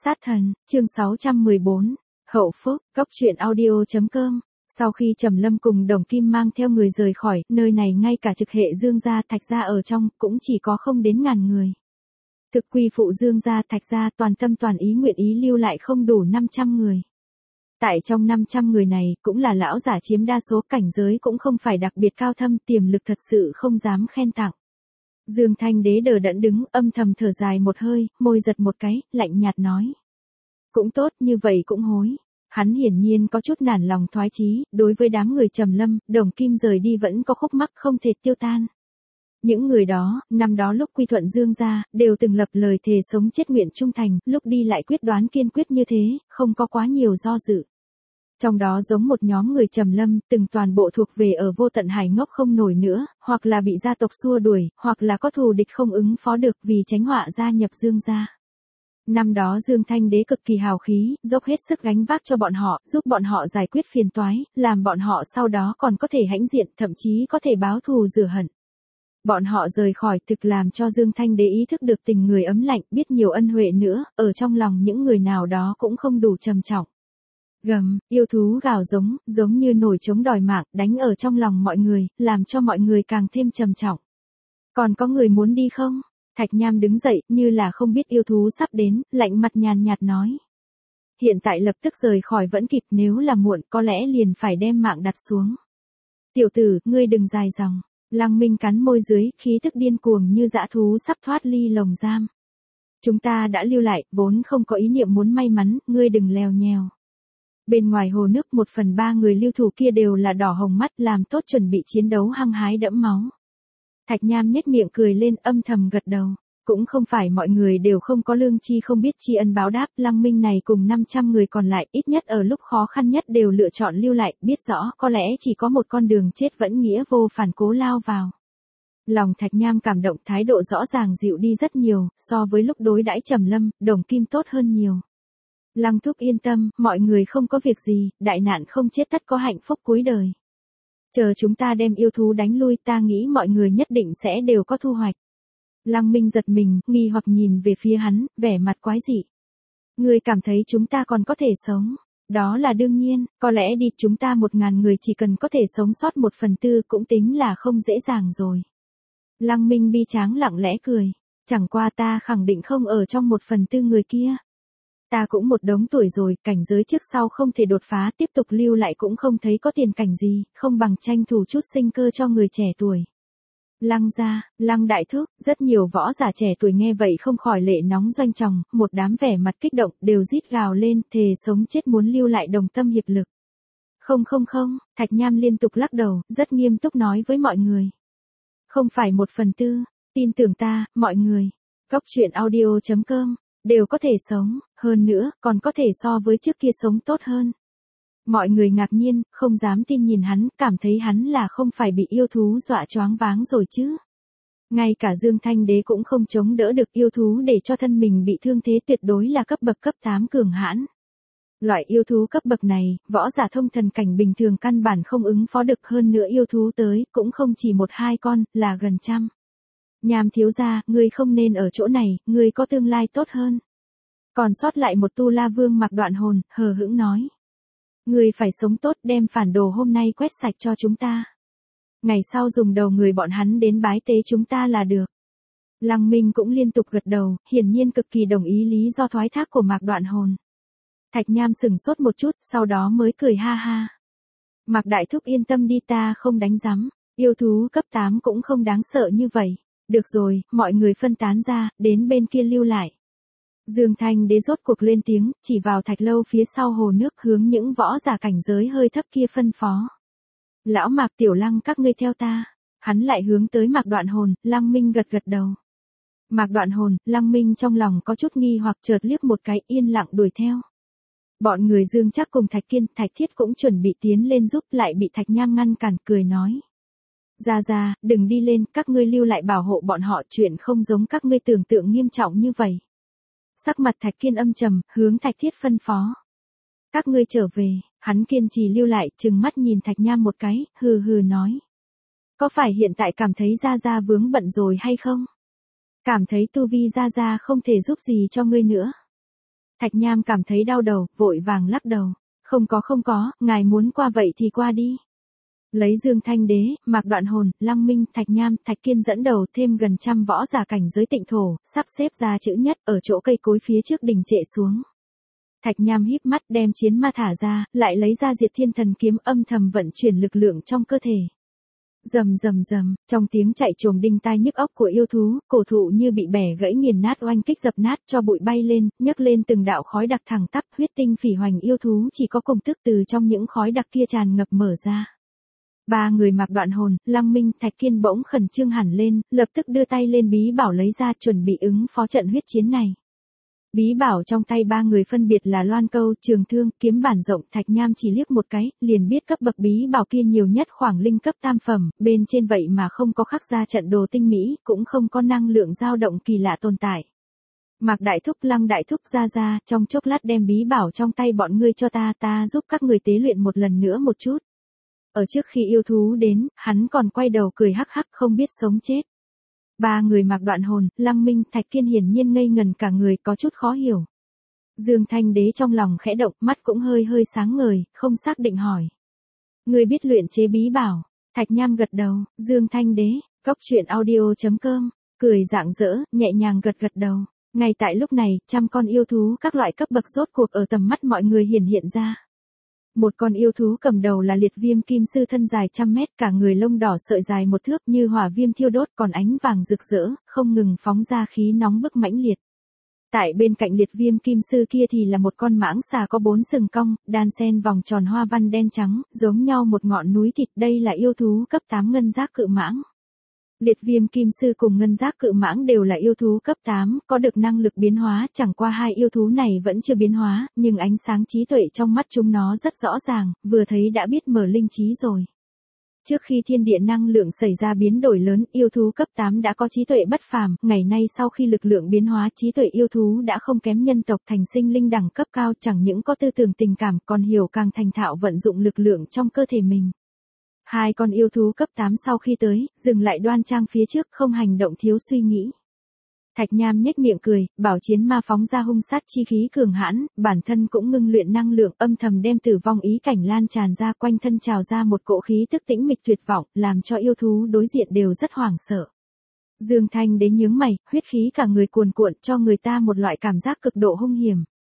Sát thần, chương 614, Hậu Phúc, Cốc truyện audio.com. Sau khi Trầm Lâm cùng Đồng Kim mang theo người rời khỏi, nơi này ngay cả trực hệ Dương gia Thạch gia ở trong, cũng chỉ có không đến ngàn người. Thực quy phụ Dương gia Thạch gia toàn tâm toàn ý nguyện ý lưu lại không đủ 500 người. Tại trong 500 người này, cũng là lão giả chiếm đa số, cảnh giới cũng không phải đặc biệt cao thâm, tiềm lực thật sự không dám khen tặng. Dương Thanh Đế đờ đẫn đứng, âm thầm thở dài một hơi, môi giật một cái, lạnh nhạt nói. Cũng tốt, như vậy cũng hối. Hắn hiển nhiên có chút nản lòng thoái chí, đối với đám người Trầm Lâm, Đồng Kim rời đi vẫn có khúc mắc không thể tiêu tan. Những người đó, năm đó lúc quy thuận Dương gia, đều từng lập lời thề sống chết nguyện trung thành, lúc đi lại quyết đoán kiên quyết như thế, không có quá nhiều do dự. Trong đó giống một nhóm người Trầm Lâm, từng toàn bộ thuộc về ở vô tận hải ngốc không nổi nữa, hoặc là bị gia tộc xua đuổi, hoặc là có thù địch không ứng phó được vì tránh họa gia nhập Dương gia. Năm đó Dương Thanh Đế cực kỳ hào khí, dốc hết sức gánh vác cho bọn họ, giúp bọn họ giải quyết phiền toái, làm bọn họ sau đó còn có thể hãnh diện, thậm chí có thể báo thù rửa hận. Bọn họ rời khỏi thực làm cho Dương Thanh Đế ý thức được tình người ấm lạnh, biết nhiều ân huệ nữa, ở trong lòng những người nào đó cũng không đủ trầm trọng. Gầm, yêu thú gào giống như nổi trống đòi mạng, đánh ở trong lòng mọi người, làm cho mọi người càng thêm trầm trọng. Còn có người muốn đi không? Thạch Nham đứng dậy, như là không biết yêu thú sắp đến, lạnh mặt nhàn nhạt nói. Hiện tại lập tức rời khỏi vẫn kịp, nếu là muộn có lẽ liền phải đem mạng đặt xuống. Tiểu tử, ngươi đừng dài dòng. Lăng Minh cắn môi dưới, khí tức điên cuồng như dã thú sắp thoát ly lồng giam. Chúng ta đã lưu lại, vốn không có ý niệm muốn may mắn, ngươi đừng lèo nhèo. Bên ngoài hồ nước 1/3 người lưu thủ kia đều là đỏ hồng mắt, làm tốt chuẩn bị chiến đấu hăng hái đẫm máu. Thạch Nham nhếch miệng cười lên, âm thầm gật đầu. Cũng không phải mọi người đều không có lương tri không biết tri ân báo đáp, Lăng Minh này cùng 500 người còn lại ít nhất ở lúc khó khăn nhất đều lựa chọn lưu lại, biết rõ có lẽ chỉ có một con đường chết vẫn nghĩa vô phản cố lao vào. Lòng Thạch Nham cảm động, thái độ rõ ràng dịu đi rất nhiều, so với lúc đối đãi Trầm Lâm, Đồng Kim tốt hơn nhiều. Lăng thúc yên tâm, mọi người không có việc gì, đại nạn không chết tất có hạnh phúc cuối đời. Chờ chúng ta đem yêu thú đánh lui, ta nghĩ mọi người nhất định sẽ đều có thu hoạch. Lăng Minh giật mình, nghi hoặc nhìn về phía hắn, vẻ mặt quái dị. Ngươi cảm thấy chúng ta còn có thể sống? Đó là đương nhiên, có lẽ đi chúng ta 1000 người chỉ cần có thể sống sót 1/4 cũng tính là không dễ dàng rồi. Lăng Minh bi tráng lặng lẽ cười. Chẳng qua ta khẳng định không ở trong 1/4 người kia. Ta cũng một đống tuổi rồi, cảnh giới trước sau không thể đột phá, tiếp tục lưu lại cũng không thấy có tiền cảnh gì, không bằng tranh thủ chút sinh cơ cho người trẻ tuổi. Lăng gia, Lăng đại thúc, rất nhiều võ giả trẻ tuổi nghe vậy không khỏi lệ nóng doanh tròng, một đám vẻ mặt kích động, đều rít gào lên, thề sống chết muốn lưu lại đồng tâm hiệp lực. Không, Thạch Nham liên tục lắc đầu, rất nghiêm túc nói với mọi người. Không phải 1/4, tin tưởng ta, mọi người. Cốc truyện audio.com, đều có thể sống, hơn nữa, còn có thể so với trước kia sống tốt hơn. Mọi người ngạc nhiên, không dám tin nhìn hắn, cảm thấy hắn là không phải bị yêu thú dọa choáng váng rồi chứ. Ngay cả Dương Thanh Đế cũng không chống đỡ được, yêu thú để cho thân mình bị thương thế tuyệt đối là cấp bậc cấp 8 cường hãn. Loại yêu thú cấp bậc này, võ giả thông thần cảnh bình thường căn bản không ứng phó được, hơn nữa yêu thú tới, cũng không chỉ 1-2 con, là gần trăm. Nham thiếu gia, ngươi không nên ở chỗ này, ngươi có tương lai tốt hơn. Còn sót lại một tu la vương Mạc Đoạn Hồn, hờ hững nói. Ngươi phải sống tốt, đem phản đồ hôm nay quét sạch cho chúng ta. Ngày sau dùng đầu người bọn hắn đến bái tế chúng ta là được. Lăng Minh cũng liên tục gật đầu, hiển nhiên cực kỳ đồng ý lý do thoái thác của Mạc Đoạn Hồn. Thạch Nham sừng sốt một chút, sau đó mới cười ha ha. Mạc đại thúc yên tâm đi, ta không đánh rắm, yêu thú cấp 8 cũng không đáng sợ như vậy. Được rồi, mọi người phân tán ra, đến bên kia lưu lại. Dương Thanh Đế rốt cuộc lên tiếng, chỉ vào thạch lâu phía sau hồ nước, hướng những võ giả cảnh giới hơi thấp kia phân phó. Lão Mạc, Tiểu Lăng, các ngươi theo ta. Hắn lại hướng tới Mạc Đoạn Hồn, Lăng Minh gật gật đầu. Mạc Đoạn Hồn, Lăng Minh trong lòng có chút nghi hoặc, chợt liếc một cái, yên lặng đuổi theo. Bọn người Dương Trác cùng Thạch Kiên, Thạch Thiết cũng chuẩn bị tiến lên giúp, lại bị Thạch Nham ngăn cản, cười nói. Ra, đừng đi lên, các ngươi lưu lại bảo hộ bọn họ, chuyện không giống các ngươi tưởng tượng nghiêm trọng như vậy. Sắc mặt Thạch Kiên âm trầm, hướng Thạch Thiết phân phó. Các ngươi trở về, hắn kiên trì lưu lại, trừng mắt nhìn Thạch Nham một cái, hừ hừ nói. Có phải hiện tại cảm thấy Ra vướng bận rồi hay không? Cảm thấy tu vi Ra không thể giúp gì cho ngươi nữa. Thạch Nham cảm thấy đau đầu, vội vàng lắc đầu. Không có, ngài muốn qua vậy thì qua đi. Lấy Dương Thanh Đế, Mạc Đoạn Hồn, Lăng Minh, Thạch Nham, Thạch Kiên dẫn đầu thêm gần 100 võ giả cảnh giới tịnh thổ, sắp xếp ra chữ nhất ở chỗ cây cối phía trước đình trệ xuống. Thạch Nham híp mắt đem chiến ma thả ra, lại lấy ra Diệt Thiên Thần kiếm âm thầm vận chuyển lực lượng trong cơ thể. Rầm rầm rầm, trong tiếng chạy trồm đinh tai nhức óc của yêu thú, cổ thụ như bị bẻ gãy nghiền nát oanh kích dập nát cho bụi bay lên, nhấc lên từng đạo khói đặc thẳng tắp, huyết tinh phỉ hoành yêu thú chỉ có cùng tức từ trong những khói đặc kia tràn ngập mở ra. Ba người Mạc Đoạn Hồn, Lăng Minh, Thạch Kiên bỗng khẩn trương hẳn lên, lập tức đưa tay lên bí bảo lấy ra chuẩn bị ứng phó trận huyết chiến này. Bí bảo trong tay ba người phân biệt là loan câu, trường thương, kiếm bản rộng. Thạch Nham chỉ liếc một cái, liền biết cấp bậc bí bảo kia nhiều nhất khoảng linh cấp tam phẩm, bên trên vậy mà không có khắc ra trận đồ tinh mỹ, cũng không có năng lượng dao động kỳ lạ tồn tại. Mạc Đại Thúc, Lăng Đại Thúc ra, trong chốc lát đem bí bảo trong tay bọn ngươi cho ta giúp các người tế luyện một lần nữa một chút. Ở trước khi yêu thú đến, hắn còn quay đầu cười hắc hắc không biết sống chết. Ba người Mạc Đoạn Hồn, Lăng Minh, Thạch Kiên hiển nhiên ngây ngần cả người, có chút khó hiểu. Dương Thanh Đế trong lòng khẽ động, mắt cũng hơi sáng ngời, không xác định hỏi. Người biết luyện chế bí bảo? Thạch Nham gật đầu. Dương Thanh Đế, goctruyện.audio.com, cười rạng rỡ, nhẹ nhàng gật đầu. Ngay tại lúc này, 100 con yêu thú các loại cấp bậc rốt cuộc ở tầm mắt mọi người hiện ra. Một con yêu thú cầm đầu là liệt viêm kim sư, thân dài 100 mét, cả người lông đỏ sợi dài 1 thước như hỏa viêm thiêu đốt, còn ánh vàng rực rỡ, không ngừng phóng ra khí nóng bức mãnh liệt. Tại bên cạnh liệt viêm kim sư kia thì là một con mãng xà có 4 sừng cong, đan xen vòng tròn hoa văn đen trắng, giống nhau một ngọn núi thịt. Đây là yêu thú cấp 8 ngân giác cự mãng. Liệt viêm kim sư cùng ngân giác cự mãng đều là yêu thú cấp 8, có được năng lực biến hóa, chẳng qua hai yêu thú này vẫn chưa biến hóa, nhưng ánh sáng trí tuệ trong mắt chúng nó rất rõ ràng, vừa thấy đã biết mở linh trí rồi. Trước khi thiên địa năng lượng xảy ra biến đổi lớn, yêu thú cấp 8 đã có trí tuệ bất phàm, ngày nay sau khi lực lượng biến hóa, trí tuệ yêu thú đã không kém nhân tộc, thành sinh linh đẳng cấp cao, chẳng những có tư tưởng tình cảm, còn hiểu càng thành thạo vận dụng lực lượng trong cơ thể mình. Hai con yêu thú cấp 8 sau khi tới, dừng lại đoan trang phía trước, không hành động thiếu suy nghĩ. Thạch Nham nhếch miệng cười, bảo chiến ma phóng ra hung sát chi khí cường hãn, bản thân cũng ngưng luyện năng lượng, âm thầm đem tử vong ý cảnh lan tràn ra, quanh thân trào ra một cỗ khí tức tĩnh mịch tuyệt vọng, làm cho yêu thú đối diện đều rất hoảng sợ. Dương Thanh đến nhướng mày, huyết khí cả người cuồn cuộn, cho người ta một loại cảm giác cực độ hung hiểm.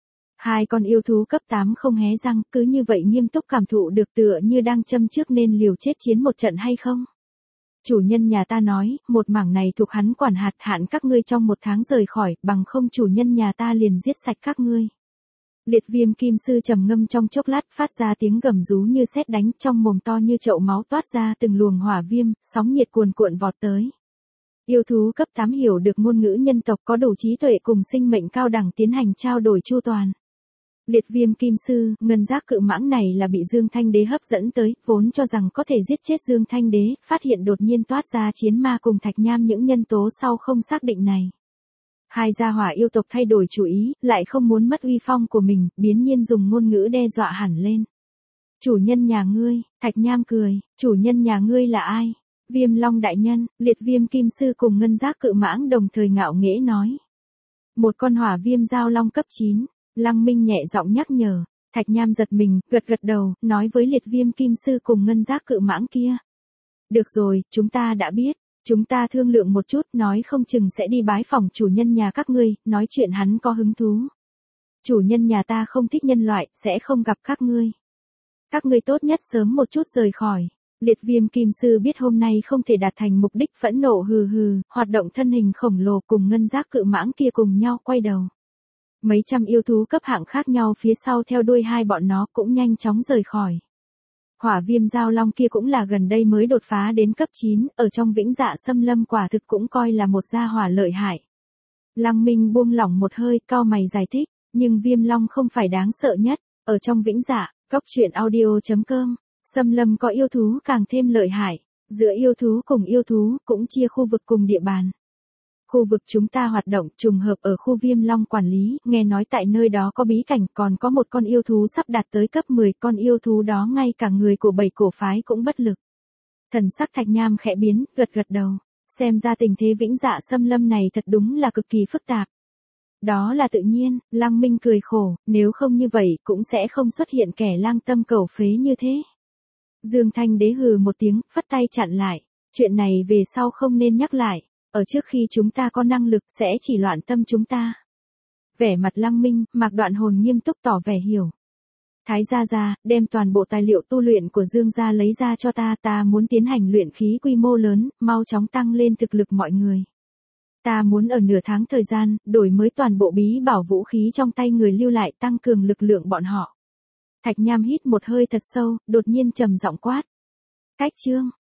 Hai con yêu thú cấp 8 không hé răng, cứ như vậy nghiêm túc cảm thụ được, tựa như đang châm trước nên liều chết chiến một trận hay không. Chủ nhân nhà ta nói, một mảng này thuộc hắn quản hạt, hạn các ngươi trong 1 tháng rời khỏi, bằng không chủ nhân nhà ta liền giết sạch các ngươi. Liệt viêm kim sư trầm ngâm trong chốc lát, phát ra tiếng gầm rú như sét đánh, trong mồm to như chậu máu toát ra từng luồng hỏa viêm, sóng nhiệt cuồn cuộn vọt tới. Yêu thú cấp 8 hiểu được ngôn ngữ nhân tộc, có đủ trí tuệ cùng sinh mệnh cao đẳng tiến hành trao đổi chu toàn. Liệt viêm kim sư, ngân giác cự mãng này là bị Dương Thanh Đế hấp dẫn tới, vốn cho rằng có thể giết chết Dương Thanh Đế, phát hiện đột nhiên toát ra chiến ma cùng Thạch Nham những nhân tố sau không xác định này. Hai gia hỏa yêu tộc thay đổi chủ ý, lại không muốn mất uy phong của mình, biến nhiên dùng ngôn ngữ đe dọa hẳn lên. Chủ nhân nhà ngươi, Thạch Nham cười, chủ nhân nhà ngươi là ai? Viêm Long đại nhân, liệt viêm kim sư cùng ngân giác cự mãng đồng thời ngạo nghễ nói. Một con hỏa viêm giao long cấp 9. Lăng Minh nhẹ giọng nhắc nhở. Thạch Nham giật mình, gật đầu, nói với liệt viêm kim sư cùng ngân giác cự mãng kia. Được rồi, chúng ta đã biết. Chúng ta thương lượng một chút, nói không chừng sẽ đi bái phỏng chủ nhân nhà các ngươi, nói chuyện hắn có hứng thú. Chủ nhân nhà ta không thích nhân loại, sẽ không gặp các ngươi. Các ngươi tốt nhất sớm một chút rời khỏi. Liệt viêm kim sư biết hôm nay không thể đạt thành mục đích, phẫn nộ hừ, hoạt động thân hình khổng lồ cùng ngân giác cự mãng kia cùng nhau quay đầu. Mấy trăm yêu thú cấp hạng khác nhau phía sau theo đuôi hai bọn nó cũng nhanh chóng rời khỏi. Hỏa viêm giao long kia cũng là gần đây mới đột phá đến cấp 9, ở trong Vĩnh Dạ Xâm Lâm quả thực cũng coi là một gia hỏa lợi hại. Lăng Minh buông lỏng một hơi, cau mày giải thích, nhưng viêm long không phải đáng sợ nhất, ở trong Vĩnh Dạ, goctruyện.audio.com, Xâm Lâm có yêu thú càng thêm lợi hại, giữa yêu thú cùng yêu thú cũng chia khu vực cùng địa bàn. Khu vực chúng ta hoạt động trùng hợp ở khu viêm long quản lý, nghe nói tại nơi đó có bí cảnh, còn có một con yêu thú sắp đạt tới cấp 10, con yêu thú đó ngay cả người của 7 cổ phái cũng bất lực. Thần sắc Thạch Nham khẽ biến, gật đầu, xem ra tình thế Vĩnh Dạ Xâm Lâm này thật đúng là cực kỳ phức tạp. Đó là tự nhiên, Lăng Minh cười khổ, nếu không như vậy cũng sẽ không xuất hiện kẻ lang tâm cầu phế như thế. Dương Thanh Đế hừ một tiếng, phất tay chặn lại. Chuyện này về sau không nên nhắc lại, ở trước khi chúng ta có năng lực sẽ chỉ loạn tâm chúng ta. Vẻ mặt Lăng Minh, Mạc Đoạn Hồn nghiêm túc tỏ vẻ hiểu. Thái gia, đem toàn bộ tài liệu tu luyện của Dương gia lấy ra cho ta muốn tiến hành luyện khí quy mô lớn, mau chóng tăng lên thực lực mọi người. Ta muốn ở nửa tháng thời gian, đổi mới toàn bộ bí bảo vũ khí trong tay người lưu lại tăng cường lực lượng bọn họ. Thạch Nham hít một hơi thật sâu, đột nhiên trầm giọng quát. Cách chương.